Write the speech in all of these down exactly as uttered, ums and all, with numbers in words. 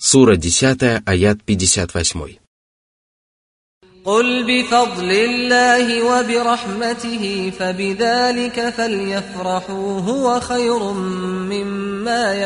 Сура десятая, аят пятьдесят восемь. قل بفضل الله وبرحمته فبذلك فليفرحوا هو خير مما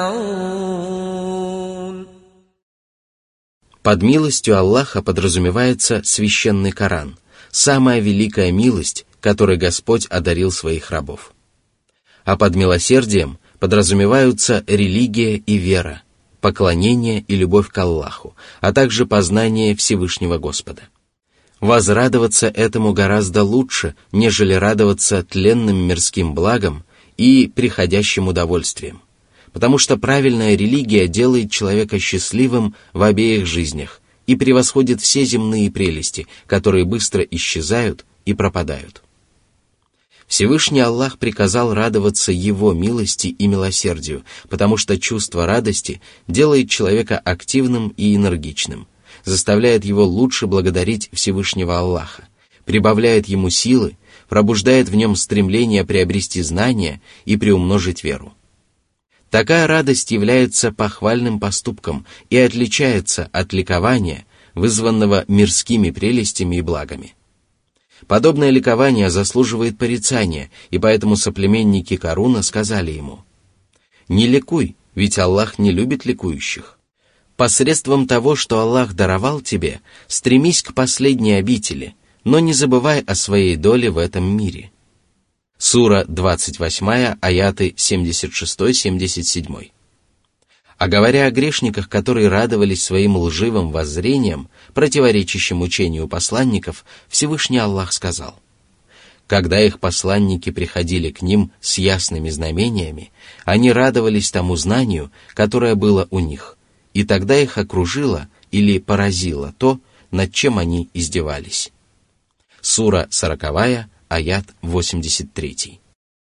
يجمعون. Под милостью Аллаха подразумевается священный Коран, самая великая милость, которой Господь одарил своих рабов. А под милосердием подразумеваются религия и вера, поклонение и любовь к Аллаху, а также познание Всевышнего Господа. Возрадоваться этому гораздо лучше, нежели радоваться тленным мирским благам и приходящим удовольствиям, потому что правильная религия делает человека счастливым в обеих жизнях и превосходит все земные прелести, которые быстро исчезают и пропадают. Всевышний Аллах приказал радоваться Его милости и милосердию, потому что чувство радости делает человека активным и энергичным, заставляет его лучше благодарить Всевышнего Аллаха, прибавляет ему силы, пробуждает в нем стремление приобрести знания и приумножить веру. Такая радость является похвальным поступком и отличается от ликования, вызванного мирскими прелестями и благами. Подобное ликование заслуживает порицания, и поэтому соплеменники Каруна сказали ему: «Не ликуй, ведь Аллах не любит ликующих. Посредством того, что Аллах даровал тебе, стремись к последней обители, но не забывай о своей доле в этом мире». Сура двадцать восемь, аяты семьдесят шесть семьдесят семь. А говоря о грешниках, которые радовались своим лживым воззрениям, противоречащим учению посланников, Всевышний Аллах сказал: «Когда их посланники приходили к ним с ясными знамениями, они радовались тому знанию, которое было у них, и тогда их окружило или поразило то, над чем они издевались». Сура сороковая, аят восемьдесят три.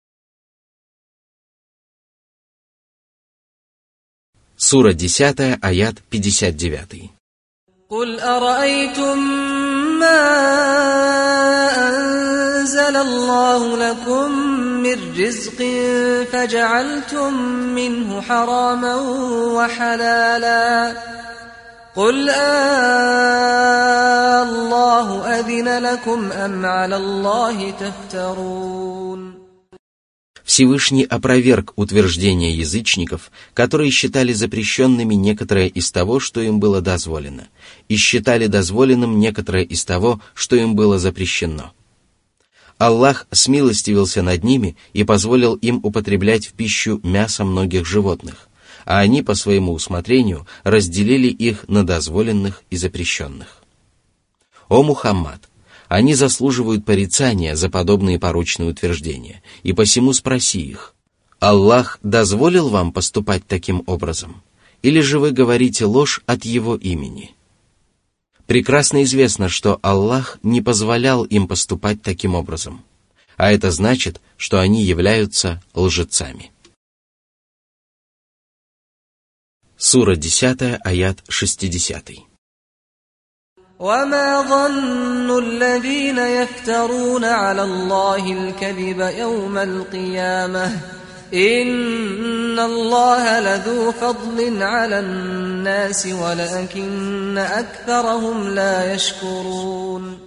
Сура десятая, аят пятьдесят девять. قل أرأيتم ما أنزل الله لكم من رزق فجعلتم منه حراما وحلالا قل الله أذن لكم أم على الله تفترون. Всевышний опроверг утверждения язычников, которые считали запрещенными некоторое из того, что им было дозволено, и считали дозволенным некоторое из того, что им было запрещено. Аллах смилостивился над ними и позволил им употреблять в пищу мясо многих животных, а они по своему усмотрению разделили их на дозволенных и запрещенных. О Мухаммад! Они заслуживают порицания за подобные порочные утверждения, и посему спроси их: Аллах дозволил вам поступать таким образом, или же вы говорите ложь от Его имени? Прекрасно известно, что Аллах не позволял им поступать таким образом, а это значит, что они являются лжецами. Сура десятая, аят шестидесятый. وما ظن الذين يفترون على الله الكذب يوم القيامة إن الله لذو فضل على الناس ولكن أكثرهم لا يشكرون.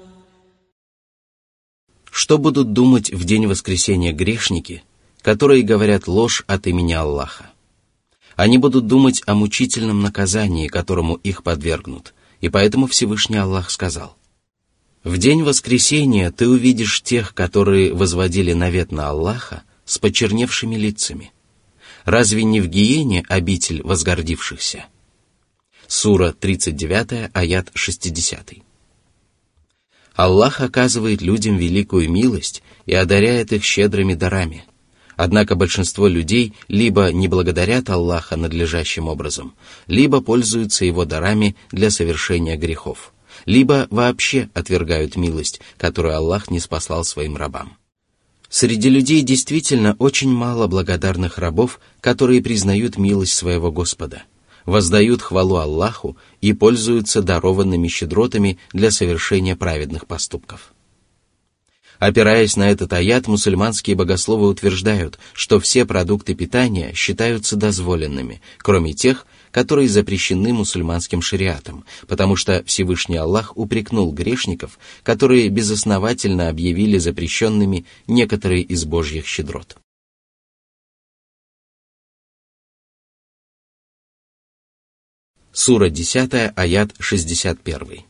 Что будут думать в день воскресения грешники, которые говорят ложь от имени Аллаха? Они будут думать о мучительном наказании, которому их подвергнут, и поэтому Всевышний Аллах сказал: «В день воскресения ты увидишь тех, которые возводили навет на Аллаха, с почерневшими лицами. Разве не в гиене обитель возгордившихся?» Сура тридцать девять, аят шестидесятый. Аллах оказывает людям великую милость и одаряет их щедрыми дарами. Однако большинство людей либо не благодарят Аллаха надлежащим образом, либо пользуются Его дарами для совершения грехов, либо вообще отвергают милость, которую Аллах ниспослал своим рабам. Среди людей действительно очень мало благодарных рабов, которые признают милость своего Господа, воздают хвалу Аллаху и пользуются дарованными щедротами для совершения праведных поступков. Опираясь на этот аят, мусульманские богословы утверждают, что все продукты питания считаются дозволенными, кроме тех, которые запрещены мусульманским шариатом, потому что Всевышний Аллах упрекнул грешников, которые безосновательно объявили запрещенными некоторые из Божьих щедрот. Сура десятая, аят шестьдесят один.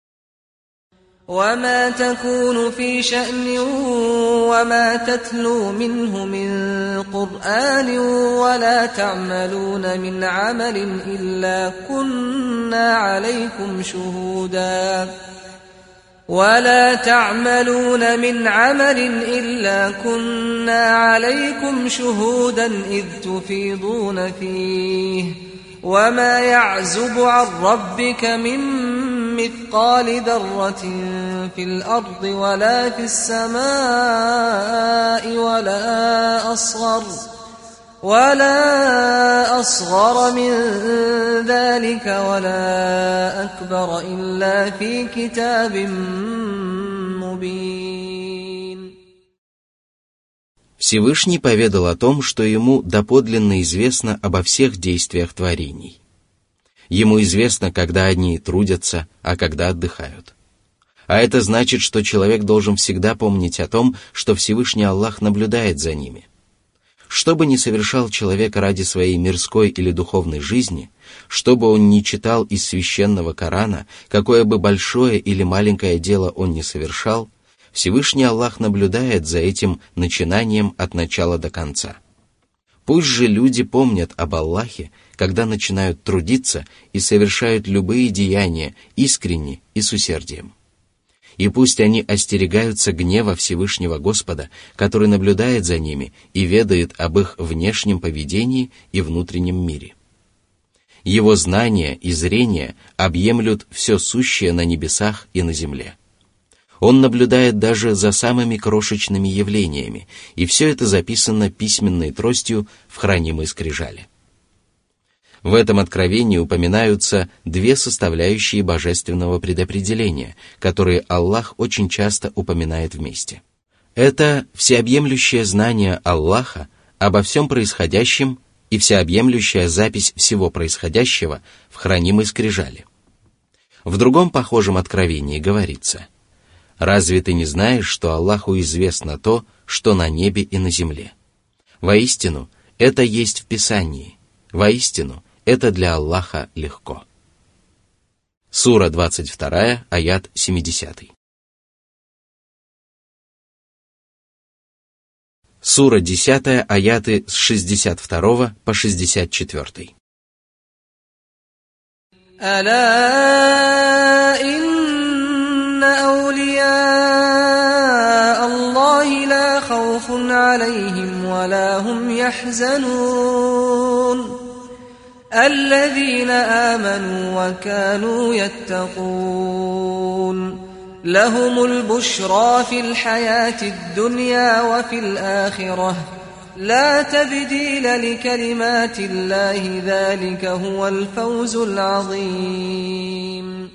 وما تكون في شأن وما تتلو منه من قرآن ولا تعملون من عمل إلا كنا عليكم شهودا ولا تعملون من عمل إلا كنا عليكم شهودا إذ تفيضون فيه وما يعزب عن ربك من مثقال ذرة في الأرض ولا في السماء ولا أصغر ولا أصغر من ذلك ولا أكبر إلا في كتاب مبين. Всевышний поведал о том, что ему доподлинно известно обо всех действиях творений. Ему известно, когда они трудятся, а когда отдыхают. А это значит, что человек должен всегда помнить о том, что Всевышний Аллах наблюдает за ними. Что бы ни совершал человек ради своей мирской или духовной жизни, что бы он ни читал из священного Корана, какое бы большое или маленькое дело он ни совершал, Всевышний Аллах наблюдает за этим начинанием от начала до конца. Пусть же люди помнят об Аллахе, когда начинают трудиться и совершают любые деяния искренне и с усердием. И пусть они остерегаются гнева Всевышнего Господа, который наблюдает за ними и ведает об их внешнем поведении и внутреннем мире. Его знания и зрение объемлют все сущее на небесах и на земле. Он наблюдает даже за самыми крошечными явлениями, и все это записано письменной тростью в хранимой скрижали. В этом откровении упоминаются две составляющие божественного предопределения, которые Аллах очень часто упоминает вместе. Это всеобъемлющее знание Аллаха обо всем происходящем и всеобъемлющая запись всего происходящего в хранимой скрижали. В другом похожем откровении говорится: «Разве ты не знаешь, что Аллаху известно то, что на небе и на земле? Воистину, это есть в Писании. Воистину, это для Аллаха легко». Сура двадцать вторая, аят семидесятый. Сура десятая, аяты с шестьдесят второго по шестьдесят четвёртый. أولياء الله لا خوف عليهم ولا هم يحزنون الذين آمنوا وكانوا يتقون لهم البشرى في الحياة الدنيا وفي الآخرة لا تبديل لكلمات الله ذلك هو الفوز العظيم.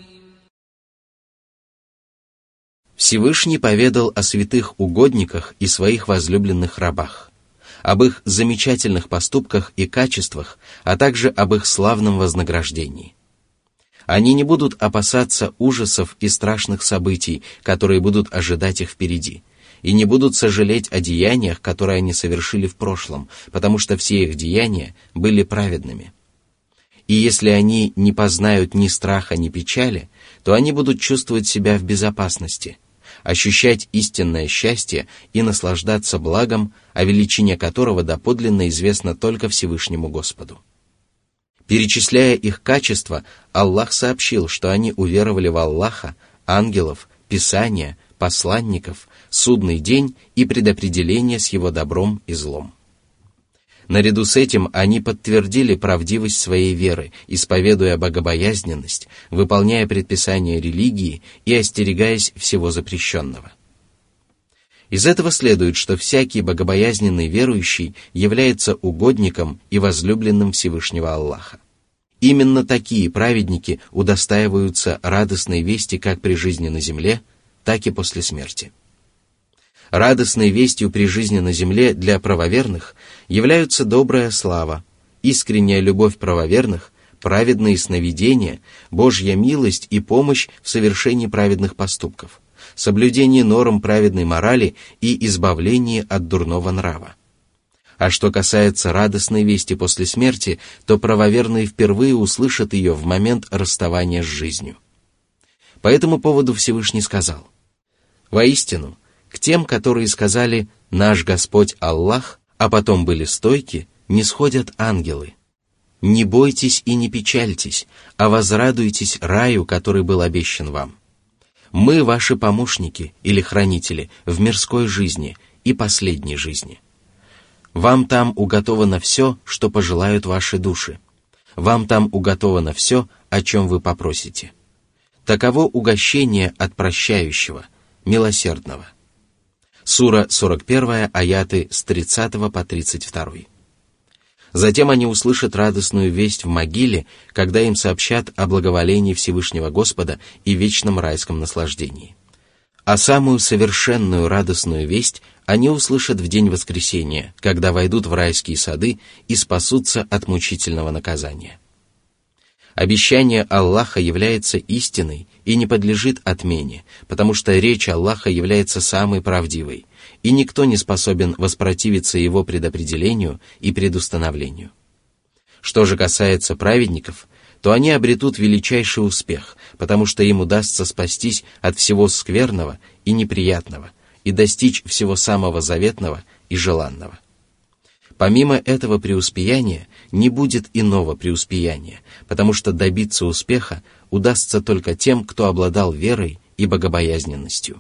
Всевышний поведал о святых угодниках и своих возлюбленных рабах, об их замечательных поступках и качествах, а также об их славном вознаграждении. Они не будут опасаться ужасов и страшных событий, которые будут ожидать их впереди, и не будут сожалеть о деяниях, которые они совершили в прошлом, потому что все их деяния были праведными. И если они не познают ни страха, ни печали, то они будут чувствовать себя в безопасности, ощущать истинное счастье и наслаждаться благом, о величине которого доподлинно известно только Всевышнему Господу. Перечисляя их качества, Аллах сообщил, что они уверовали в Аллаха, ангелов, Писания, посланников, судный день и предопределение с его добром и злом. Наряду с этим они подтвердили правдивость своей веры, исповедуя богобоязненность, выполняя предписания религии и остерегаясь всего запрещенного. Из этого следует, что всякий богобоязненный верующий является угодником и возлюбленным Всевышнего Аллаха. Именно такие праведники удостаиваются радостной вести как при жизни на земле, так и после смерти. Радостной вестью при жизни на земле для правоверных являются добрая слава, искренняя любовь правоверных, праведные сновидения, Божья милость и помощь в совершении праведных поступков, соблюдение норм праведной морали и избавление от дурного нрава. А что касается радостной вести после смерти, то правоверные впервые услышат ее в момент расставания с жизнью. По этому поводу Всевышний сказал: «Воистину, к тем, которые сказали «Наш Господь Аллах», а потом были стойки, не сходят ангелы. Не бойтесь и не печальтесь, а возрадуйтесь раю, который был обещан вам. Мы ваши помощники или хранители в мирской жизни и последней жизни. Вам там уготовано все, что пожелают ваши души. Вам там уготовано все, о чем вы попросите. Таково угощение от прощающего, милосердного». Сура сорок один, аяты с тридцатого по тридцать второй. Затем они услышат радостную весть в могиле, когда им сообщат о благоволении Всевышнего Господа и вечном райском наслаждении. А самую совершенную радостную весть они услышат в день воскресения, когда войдут в райские сады и спасутся от мучительного наказания. Обещание Аллаха является истиной и не подлежит отмене, потому что речь Аллаха является самой правдивой, и никто не способен воспротивиться его предопределению и предустановлению. Что же касается праведников, то они обретут величайший успех, потому что им удастся спастись от всего скверного и неприятного и достичь всего самого заветного и желанного. Помимо этого преуспеяния не будет иного преуспеяния, потому что добиться успеха удастся только тем, кто обладал верой и богобоязненностью.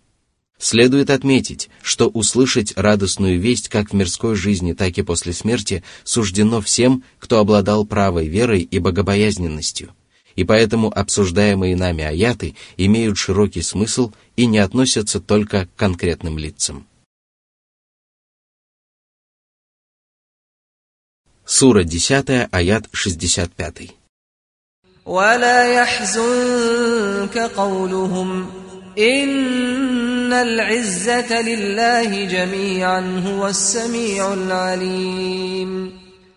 Следует отметить, что услышать радостную весть как в мирской жизни, так и после смерти суждено всем, кто обладал правой верой и богобоязненностью, и поэтому обсуждаемые нами аяты имеют широкий смысл и не относятся только к конкретным лицам. Сура десять, аят шестьдесят пять. وَلَا يَحْزُنكَ قَوْلُهُمْ إِنَّ الْعِزَّةَ لِلَّهِ جَمِيعًا هُوَ السَّمِيعُ الْعَلِيمُ.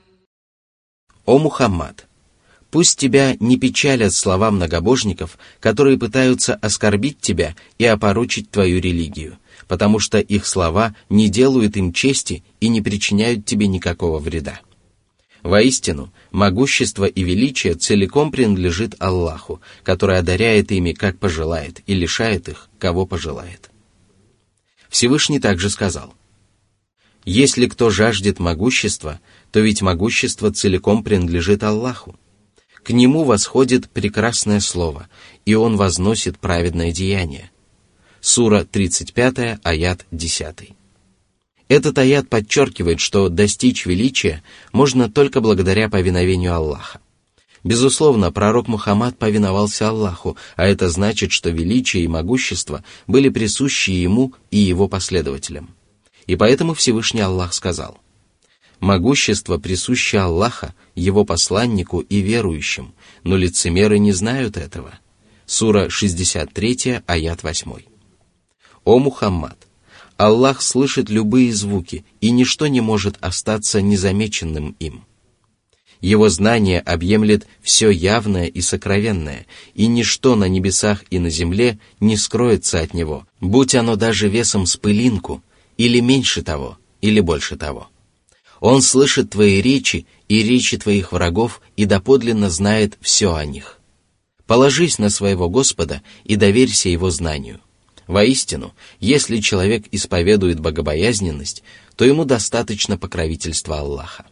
О Мухаммад, пусть тебя не печалят слова многобожников, которые пытаются оскорбить тебя и опорочить твою религию, потому что их слова не делают им чести и не причиняют тебе никакого вреда. Воистину, могущество и величие целиком принадлежит Аллаху, который одаряет ими, как пожелает, и лишает их, кого пожелает. Всевышний также сказал: «Если кто жаждет могущества, то ведь могущество целиком принадлежит Аллаху. К Нему восходит прекрасное слово, и Он возносит праведное деяние». Сура тридцать пять, аят десять. Этот аят подчеркивает, что достичь величия можно только благодаря повиновению Аллаха. Безусловно, пророк Мухаммад повиновался Аллаху, а это значит, что величие и могущество были присущи ему и его последователям. И поэтому Всевышний Аллах сказал: «Могущество присуще Аллаха, его посланнику и верующим, но лицемеры не знают этого». Сура шестьдесят три, аят восемь. «О Мухаммад, Аллах слышит любые звуки, и ничто не может остаться незамеченным им. Его знание объемлет все явное и сокровенное, и ничто на небесах и на земле не скроется от Него, будь оно даже весом с пылинку, или меньше того, или больше того. Он слышит твои речи и речи твоих врагов, и доподлинно знает все о них. Положись на своего Господа и доверься Его знанию. Воистину, если человек исповедует богобоязненность, то ему достаточно покровительства Аллаха».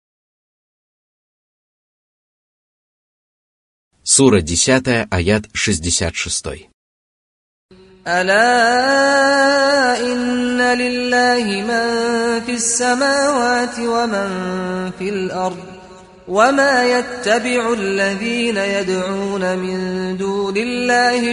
Сура десять, аят шестьдесят шесть. ألا إن لله من في السماوات ومن في الأرض وما يتبع الذين يدعون من دون الله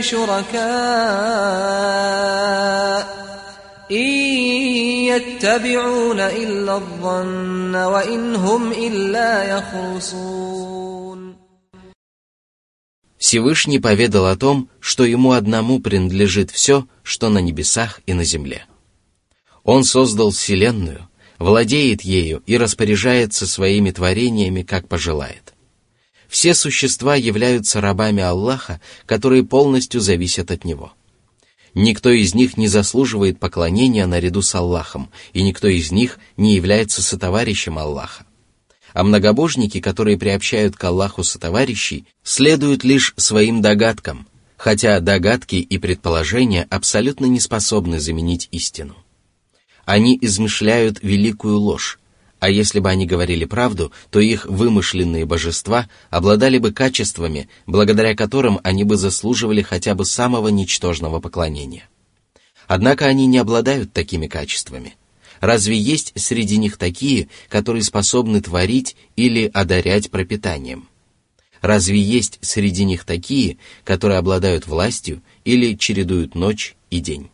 شركاء إن يتبعون إلا الظن وإن هم إلا يخرصون. Всевышний поведал о том, что Ему одному принадлежит все, что на небесах и на земле. Он создал вселенную, владеет ею и распоряжается своими творениями, как пожелает. Все существа являются рабами Аллаха, которые полностью зависят от Него. Никто из них не заслуживает поклонения наряду с Аллахом, и никто из них не является сотоварищем Аллаха. А многобожники, которые приобщают к Аллаху сотоварищей, следуют лишь своим догадкам, хотя догадки и предположения абсолютно не способны заменить истину. Они измышляют великую ложь, а если бы они говорили правду, то их вымышленные божества обладали бы качествами, благодаря которым они бы заслуживали хотя бы самого ничтожного поклонения. Однако они не обладают такими качествами. Разве есть среди них такие, которые способны творить или одарять пропитанием? Разве есть среди них такие, которые обладают властью или чередуют ночь и день?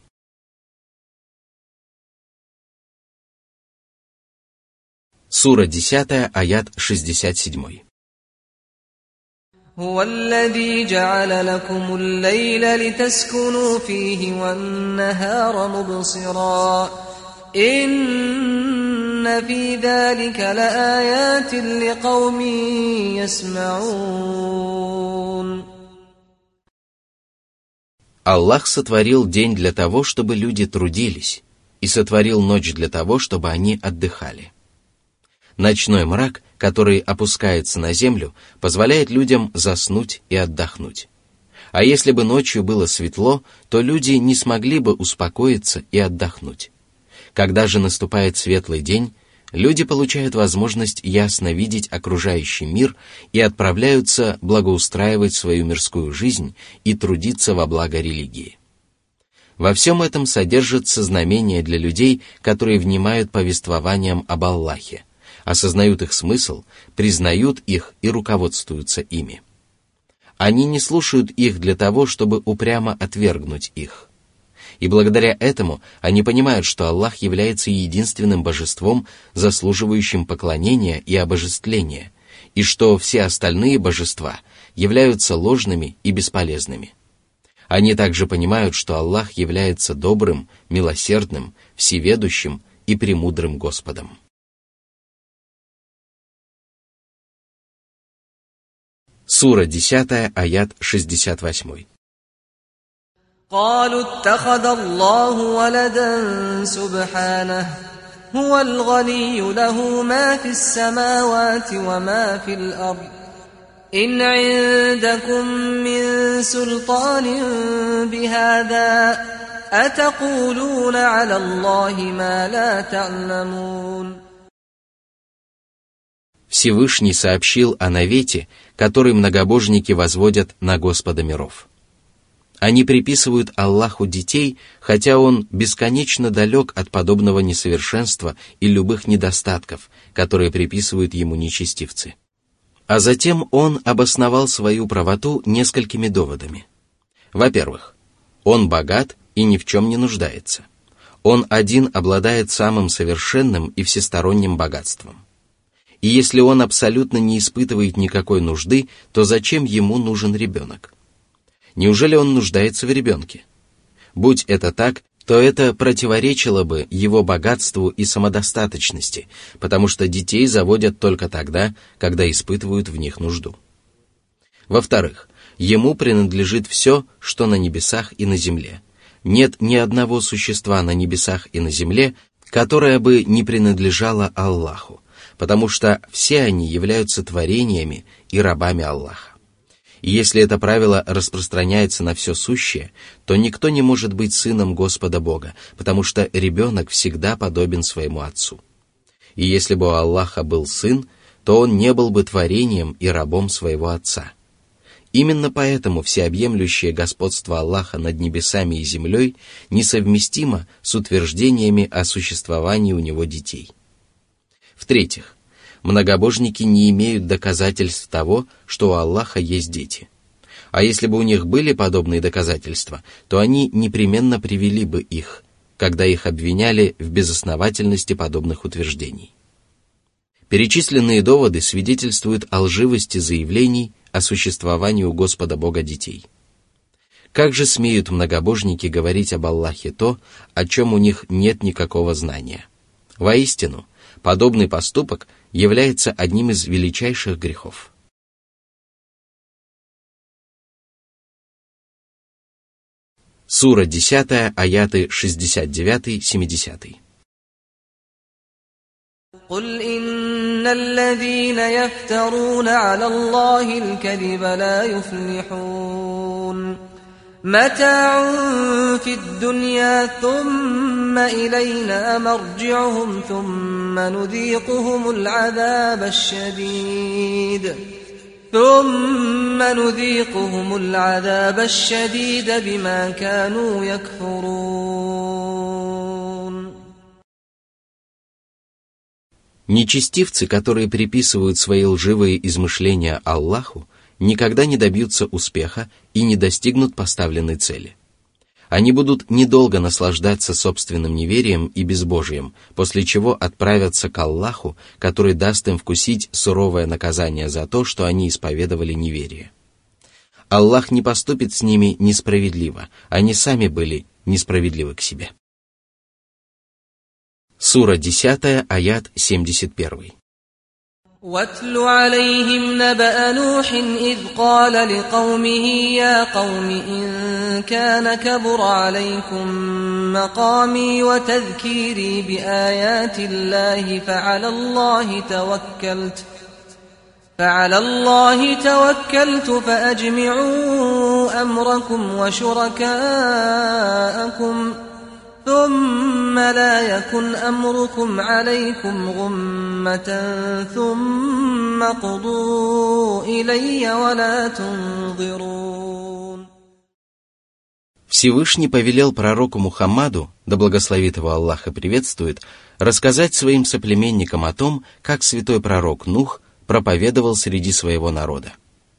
Сура десятая, аят шестьдесят семь. هو الذي جعل لكم الليل لتسكنوا فيه والنهار مبصرا إن في ذلك لآيات لقوم يسمعون. Аллах сотворил день для того, чтобы люди трудились, и сотворил ночь для того, чтобы они отдыхали. Ночной мрак, который опускается на землю, позволяет людям заснуть и отдохнуть. А если бы ночью было светло, то люди не смогли бы успокоиться и отдохнуть. Когда же наступает светлый день, люди получают возможность ясно видеть окружающий мир и отправляются благоустраивать свою мирскую жизнь и трудиться во благо религии. Во всем этом содержится знамение для людей, которые внимают повествованиям об Аллахе, осознают их смысл, признают их и руководствуются ими. Они не слушают их для того, чтобы упрямо отвергнуть их. И благодаря этому они понимают, что Аллах является единственным божеством, заслуживающим поклонения и обожествления, и что все остальные божества являются ложными и бесполезными. Они также понимают, что Аллах является добрым, милосердным, всеведущим и премудрым Господом. Сура десятая, аят шестьдесят восемь. قالوا اتخذ الله ولدا سبحانه هو الغني له ما في السماوات وما في الأرض إن عندكم من سلطان بهذا أتقولون على الله ما لا تعلمون. Всевышний сообщил о навете, который многобожники возводят на Господа миров. Они приписывают Аллаху детей, хотя Он бесконечно далек от подобного несовершенства и любых недостатков, которые приписывают Ему нечестивцы. А затем Он обосновал свою правоту несколькими доводами. Во-первых, Он богат и ни в чем не нуждается. Он один обладает самым совершенным и всесторонним богатством. И если Он абсолютно не испытывает никакой нужды, то зачем Ему нужен ребенок? Неужели Он нуждается в ребенке? Будь это так, то это противоречило бы Его богатству и самодостаточности, потому что детей заводят только тогда, когда испытывают в них нужду. Во-вторых, Ему принадлежит все, что на небесах и на земле. Нет ни одного существа на небесах и на земле, которое бы не принадлежало Аллаху, потому что все они являются творениями и рабами Аллаха. И если это правило распространяется на все сущее, то никто не может быть сыном Господа Бога, потому что ребенок всегда подобен своему отцу. И если бы у Аллаха был сын, то он не был бы творением и рабом своего отца. Именно поэтому всеобъемлющее господство Аллаха над небесами и землей несовместимо с утверждениями о существовании у него детей. В-третьих, многобожники не имеют доказательств того, что у Аллаха есть дети. А если бы у них были подобные доказательства, то они непременно привели бы их, когда их обвиняли в безосновательности подобных утверждений. Перечисленные доводы свидетельствуют о лживости заявлений о существовании у Господа Бога детей. Как же смеют многобожники говорить об Аллахе то, о чем у них нет никакого знания? Воистину, подобный поступок является одним из величайших грехов. Сура десятая, аяты шестьдесят девять семьдесят. قل إن الذين يفترون على الله الكذب لا يفلحون متاع في الدنيا ثم إلينا مرجعهم ثم نذيقهم العذاب الشديد ثم نذيقهم العذاب الشديد بما كانوا يكفرون. Нечестивцы, которые приписывают свои лживые измышления Аллаху, никогда не добьются успеха и не достигнут поставленной цели. Они будут недолго наслаждаться собственным неверием и безбожием, после чего отправятся к Аллаху, который даст им вкусить суровое наказание за то, что они исповедовали неверие. Аллах не поступит с ними несправедливо, они сами были несправедливы к себе. Сура десятая, аят семьдесят один. واتل عليهم نبأ نوح إذ قال لقومه يا قوم إن كان كبر عليكم مقامي وتذكيري بآيات الله فعلى الله توكلت فعلى الله توكلت فأجمعوا أمركم وشركاءكم ثم لا يكن أمركم عليكم غمة ثم قضوا إلي ولا تنظرون. Всевышний повелел пророку Мухаммаду, да благословит его Аллах и приветствует, рассказать своим соплеменникам о том, как святой пророк Нух проповедовал среди своего народа.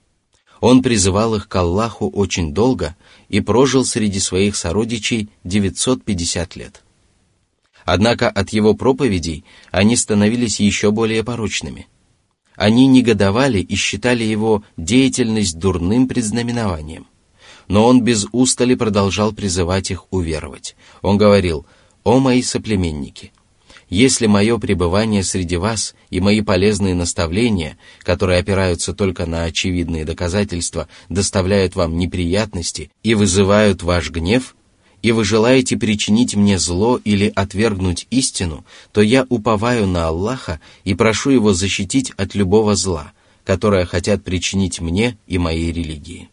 Он призывал их к Аллаху очень долго и прожил среди своих сородичей девятьсот пятьдесят лет. Однако от его проповедей они становились еще более порочными. Они негодовали и считали его деятельность дурным предзнаменованием. Но он без устали продолжал призывать их уверовать. Он говорил: «О мои соплеменники! Если мое пребывание среди вас и мои полезные наставления, которые опираются только на очевидные доказательства, доставляют вам неприятности и вызывают ваш гнев, и вы желаете причинить мне зло или отвергнуть истину, то я уповаю на Аллаха и прошу Его защитить от любого зла, которое хотят причинить мне и моей религии.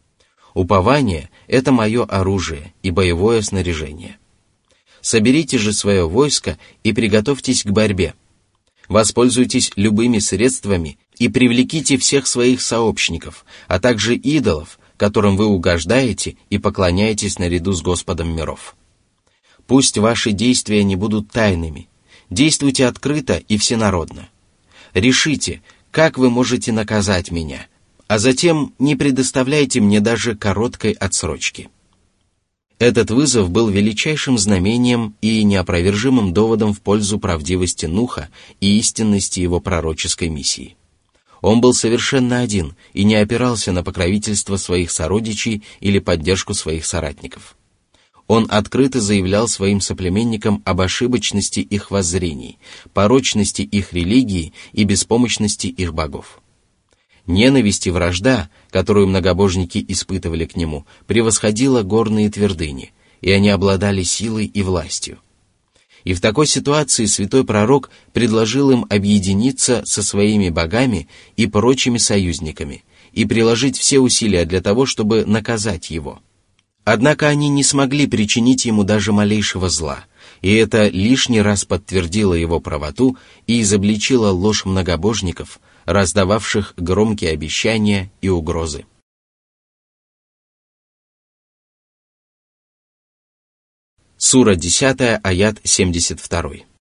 Упование – это мое оружие и боевое снаряжение. Соберите же свое войско и приготовьтесь к борьбе. Воспользуйтесь любыми средствами и привлеките всех своих сообщников, а также идолов, которым вы угождаете и поклоняетесь наряду с Господом миров. Пусть ваши действия не будут тайными. Действуйте открыто и всенародно. Решите, как вы можете наказать меня, а затем не предоставляйте мне даже короткой отсрочки». Этот вызов был величайшим знамением и неопровержимым доводом в пользу правдивости Нуха и истинности его пророческой миссии. Он был совершенно один и не опирался на покровительство своих сородичей или поддержку своих соратников. Он открыто заявлял своим соплеменникам об ошибочности их воззрений, порочности их религии и беспомощности их богов. Ненависть и вражда, которую многобожники испытывали к нему, превосходила горные твердыни, и они обладали силой и властью. И в такой ситуации святой пророк предложил им объединиться со своими богами и прочими союзниками и приложить все усилия для того, чтобы наказать его. Однако они не смогли причинить ему даже малейшего зла, и это лишний раз подтвердило его правоту и изобличило ложь многобожников, раздававших громкие обещания и угрозы. Сура десятая, аят семьдесят два.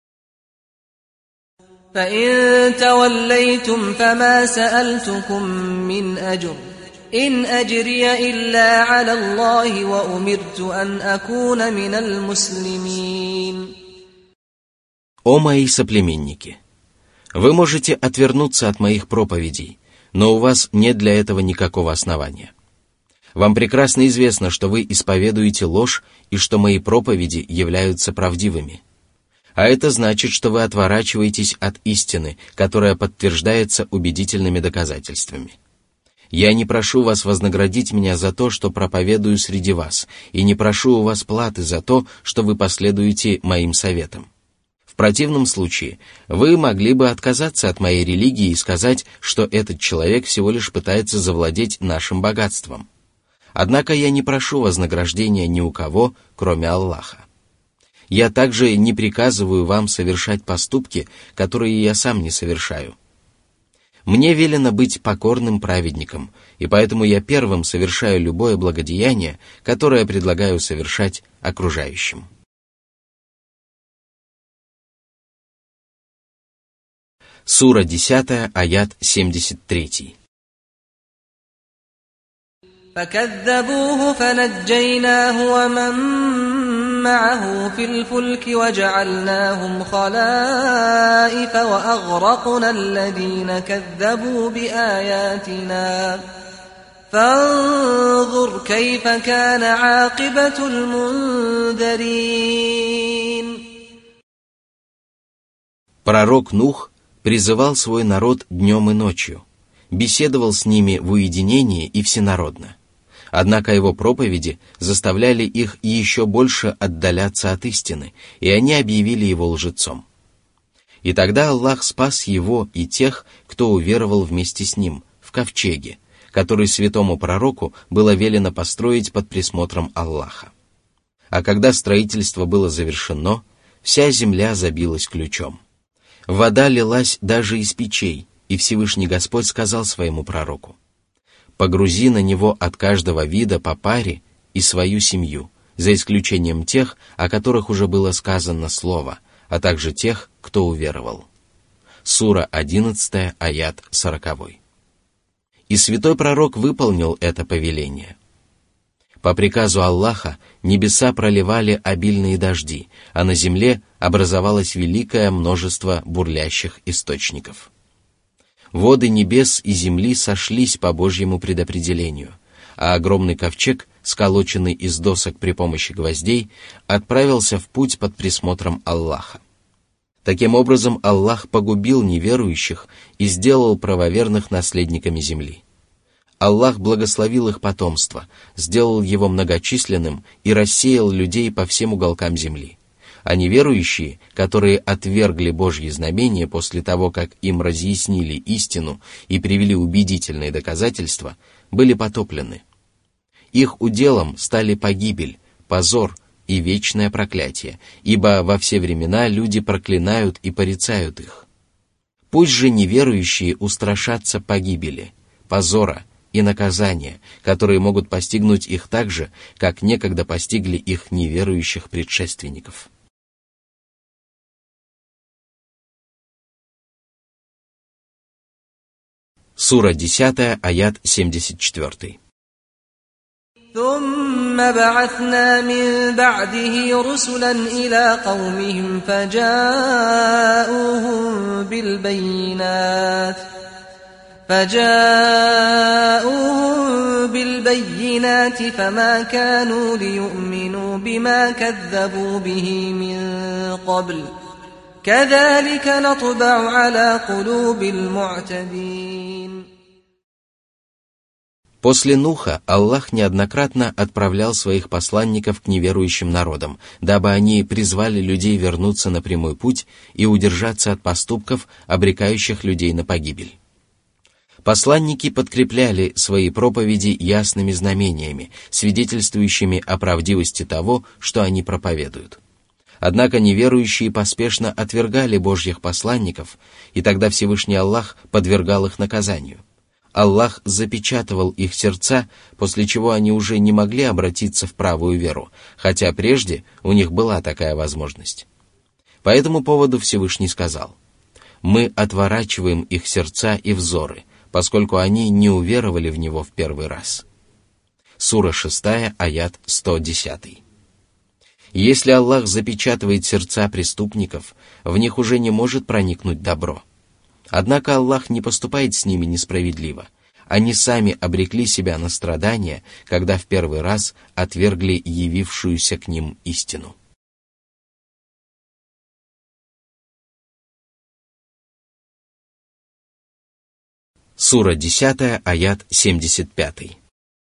فَإِن تَوَلَّيْتُمْ فَمَا سَأَلْتُكُم مِّنْ أَجْرٍ إِنْ أَجْرِيَ إِلَّا عَلَى اللَّهِ وَأُمِرْتُ أَنْ أَكُونَ مِنَ الْمُسْلِمِينَ. О мои соплеменники! Вы можете отвернуться от моих проповедей, но у вас нет для этого никакого основания. Вам прекрасно известно, что вы исповедуете ложь и что мои проповеди являются правдивыми. А это значит, что вы отворачиваетесь от истины, которая подтверждается убедительными доказательствами. Я не прошу вас вознаградить меня за то, что проповедую среди вас, и не прошу у вас платы за то, что вы последуете моим советам. В противном случае вы могли бы отказаться от моей религии и сказать, что этот человек всего лишь пытается завладеть нашим богатством. Однако я не прошу вознаграждения ни у кого, кроме Аллаха. Я также не приказываю вам совершать поступки, которые я сам не совершаю. Мне велено быть покорным праведником, и поэтому я первым совершаю любое благодеяние, которое предлагаю совершать окружающим. Сура десятая, аят семьдесят три. فكذبوه فنجيناه ومن معه في الفلك وجعلناهم خلائف وأغرقنا الذين كذبوا بآياتنا فانظر كيف كان عاقبة المنذرين. Пророк Нух призывал свой народ днем и ночью, беседовал с ними в уединении и всенародно. Однако его проповеди заставляли их еще больше отдаляться от истины, и они объявили его лжецом. И тогда Аллах спас его и тех, кто уверовал вместе с ним, в ковчеге, который святому пророку было велено построить под присмотром Аллаха. А когда строительство было завершено, вся земля забилась ключом. Вода лилась даже из печей, и Всевышний Господь сказал своему пророку: «Погрузи на него от каждого вида по паре и свою семью, за исключением тех, о которых уже было сказано слово, а также тех, кто уверовал». Сура одиннадцатая, аят сороковой. И святой пророк выполнил это повеление. По приказу Аллаха небеса проливали обильные дожди, а на земле образовалось великое множество бурлящих источников. Воды небес и земли сошлись по Божьему предопределению, а огромный ковчег, сколоченный из досок при помощи гвоздей, отправился в путь под присмотром Аллаха. Таким образом, Аллах погубил неверующих и сделал правоверных наследниками земли. Аллах благословил их потомство, сделал его многочисленным и рассеял людей по всем уголкам земли. А неверующие, которые отвергли Божьи знамения после того, как им разъяснили истину и привели убедительные доказательства, были потоплены. Их уделом стали погибель, позор и вечное проклятие, ибо во все времена люди проклинают и порицают их. Пусть же неверующие устрашатся погибели, позора и наказания, которые могут постигнуть их так же, как некогда постигли их неверующих предшественников. Сура десятая, аят семьдесят четыре. ثم بعثنا من بعده رسلا إلى قومهم فجاءوهم بالبينات فجاءوهم بالبينات فما كانوا ليؤمنوا بما كذبوا به من قبل كذلك نطبع على قلوب المعتدين. После Нуха Аллах неоднократно отправлял своих посланников к неверующим народам, дабы они призвали людей вернуться на прямой путь и удержаться от поступков, обрекающих людей на погибель. Посланники подкрепляли свои проповеди ясными знамениями, свидетельствующими о правдивости того, что они проповедуют. Однако неверующие поспешно отвергали Божьих посланников, и тогда Всевышний Аллах подвергал их наказанию. Аллах запечатывал их сердца, после чего они уже не могли обратиться в правую веру, хотя прежде у них была такая возможность. По этому поводу Всевышний сказал: «Мы отворачиваем их сердца и взоры, поскольку они не уверовали в Него в первый раз». Сура шестая, аят сто десятый. Если Аллах запечатывает сердца преступников, в них уже не может проникнуть добро. Однако Аллах не поступает с ними несправедливо. Они сами обрекли себя на страдания, когда в первый раз отвергли явившуюся к ним истину. Сура десятая, аят семьдесят пятый.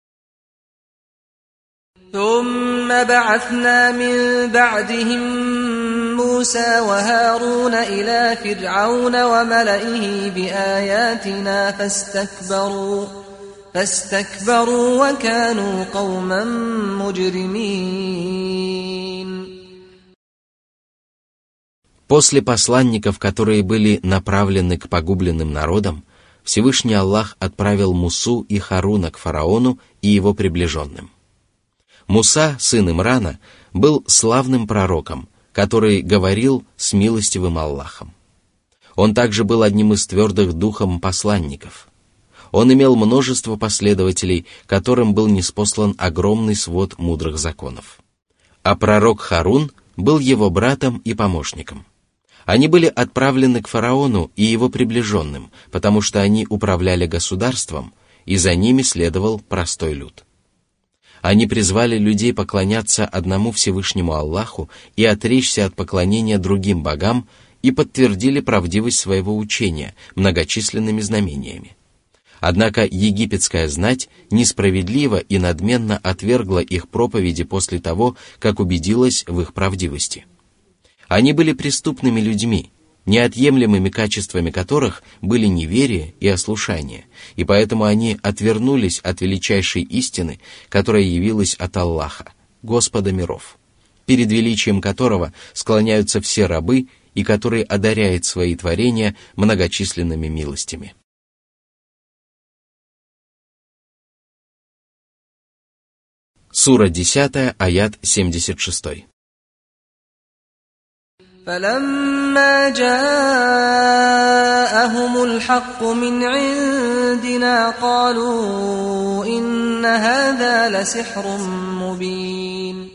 ثم بعثنا من بعدهم موسى وهارون إلى فرعون وملئه بآياتنا فاستكبروا فاستكبروا وكانوا قوما مجرمين. После посланников, которые были направлены к погубленным народам, Всевышний Аллах отправил Мусу и Харуна к фараону и его приближенным. Муса, сын Имрана, был славным пророком, который говорил с милостивым Аллахом. Он также был одним из твердых духом посланников. Он имел множество последователей, которым был ниспослан огромный свод мудрых законов. А пророк Харун был его братом и помощником. Они были отправлены к фараону и его приближенным, потому что они управляли государством, и за ними следовал простой люд. Они призвали людей поклоняться одному Всевышнему Аллаху и отречься от поклонения другим богам и подтвердили правдивость своего учения многочисленными знамениями. Однако египетская знать несправедливо и надменно отвергла их проповеди после того, как убедилась в их правдивости. Они были преступными людьми, неотъемлемыми качествами которых были неверие и ослушание, и поэтому они отвернулись от величайшей истины, которая явилась от Аллаха, Господа миров, перед величием которого склоняются все рабы и который одаряет свои творения многочисленными милостями. Сура десятая, аят семьдесят шестой. فلما جاءهم الحق من عندنا قالوا إن هذا لسحر مبين.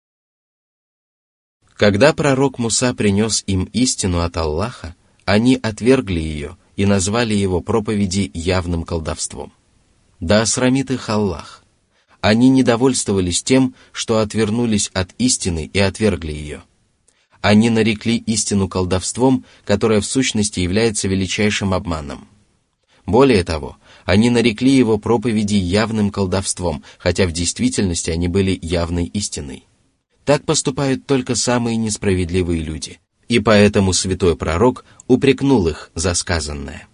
Когда пророк Муса принес им истину от Аллаха, они отвергли ее и назвали его проповеди явным колдовством. Да осрамит их Аллах. Они недовольствовались тем, что отвернулись от истины и отвергли ее. Они нарекли истину колдовством, которое в сущности является величайшим обманом. Более того, они нарекли его проповеди явным колдовством, хотя в действительности они были явной истиной. Так поступают только самые несправедливые люди, и поэтому святой пророк упрекнул их за сказанное.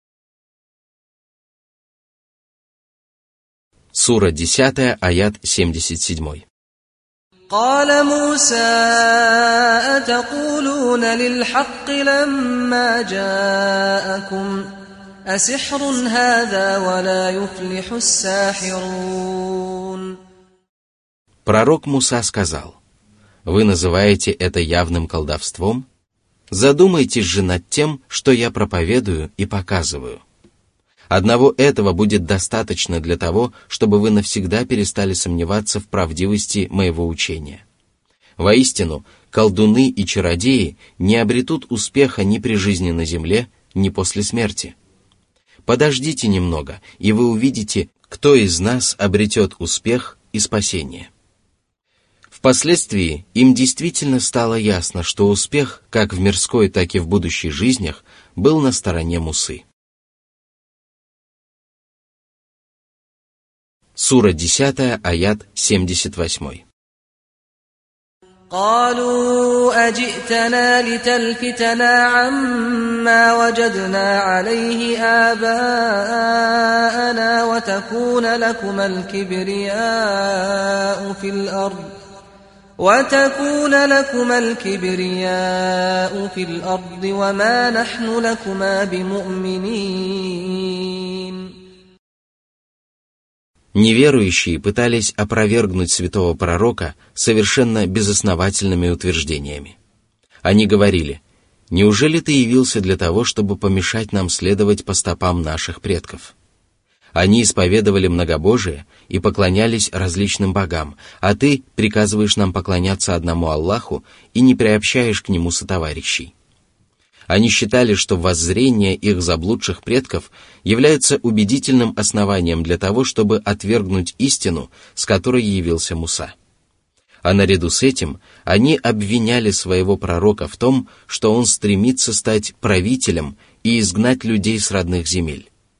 Сура десятая, аят семьдесят седьмой. قال موسى أتقولون للحق لما جاءكم أسحر هذا ولا يفلح الساحرون. Пророк Муса сказал: «Вы называете это явным колдовством? Задумайтесь же над тем, что я проповедую и показываю. Одного этого будет достаточно для того, чтобы вы навсегда перестали сомневаться в правдивости моего учения. Воистину, колдуны и чародеи не обретут успеха ни при жизни на земле, ни после смерти. Подождите немного, и вы увидите, кто из нас обретет успех и спасение». Впоследствии им действительно стало ясно, что успех, как в мирской, так и в будущей жизнях, был на стороне Мусы. Сура десятая, аят семьдесят восьмой. قالوا أجئتنا لتلفتنا عما وجدنا عليه آباءنا وتكون لكما الكبرياء في الأرض وتكون لكما الكبرياء في الأرض وما نحن لكما بمؤمنين. Неверующие пытались опровергнуть святого пророка совершенно безосновательными утверждениями. Они говорили: «Неужели ты явился для того, чтобы помешать нам следовать по стопам наших предков?» Они исповедовали многобожие и поклонялись различным богам, а ты приказываешь нам поклоняться одному Аллаху и не приобщаешь к нему сотоварищей. Они считали, что воззрение их заблудших предков является убедительным основанием для того, чтобы отвергнуть истину, с которой явился Муса. А наряду с этим они обвиняли своего пророка в том, что он стремится стать правителем и изгнать людей с родных земель.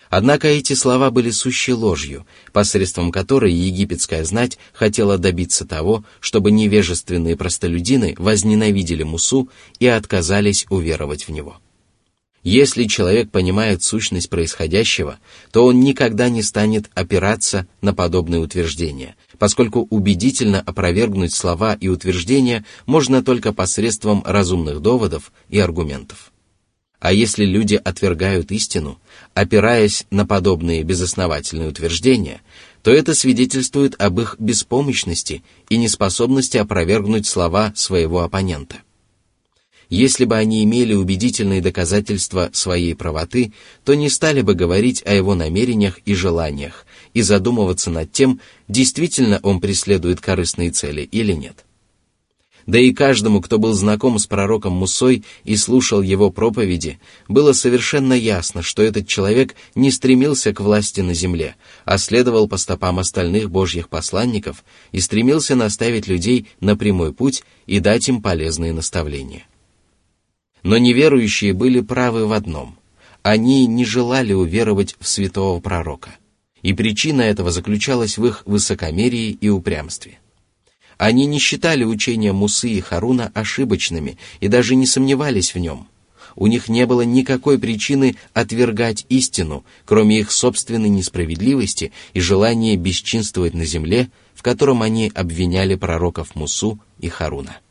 Однако эти слова были сущей ложью, посредством которой египетская знать хотела добиться того, чтобы невежественные простолюдины возненавидели Мусу и отказались уверовать в него. Если человек понимает сущность происходящего, то он никогда не станет опираться на подобные утверждения, поскольку убедительно опровергнуть слова и утверждения можно только посредством разумных доводов и аргументов. А если люди отвергают истину, опираясь на подобные безосновательные утверждения, то это свидетельствует об их беспомощности и неспособности опровергнуть слова своего оппонента. Если бы они имели убедительные доказательства своей правоты, то не стали бы говорить о его намерениях и желаниях и задумываться над тем, действительно он преследует корыстные цели или нет. Да и каждому, кто был знаком с пророком Мусой и слушал его проповеди, было совершенно ясно, что этот человек не стремился к власти на земле, а следовал по стопам остальных божьих посланников и стремился наставить людей на прямой путь и дать им полезные наставления. Но неверующие были правы в одном: они не желали уверовать в святого пророка, и причина этого заключалась в их высокомерии и упрямстве. Они не считали учения Мусы и Харуна ошибочными и даже не сомневались в нем. У них не было никакой причины отвергать истину, кроме их собственной несправедливости и желания бесчинствовать на земле, в котором они обвиняли пророков Мусу и Харуна.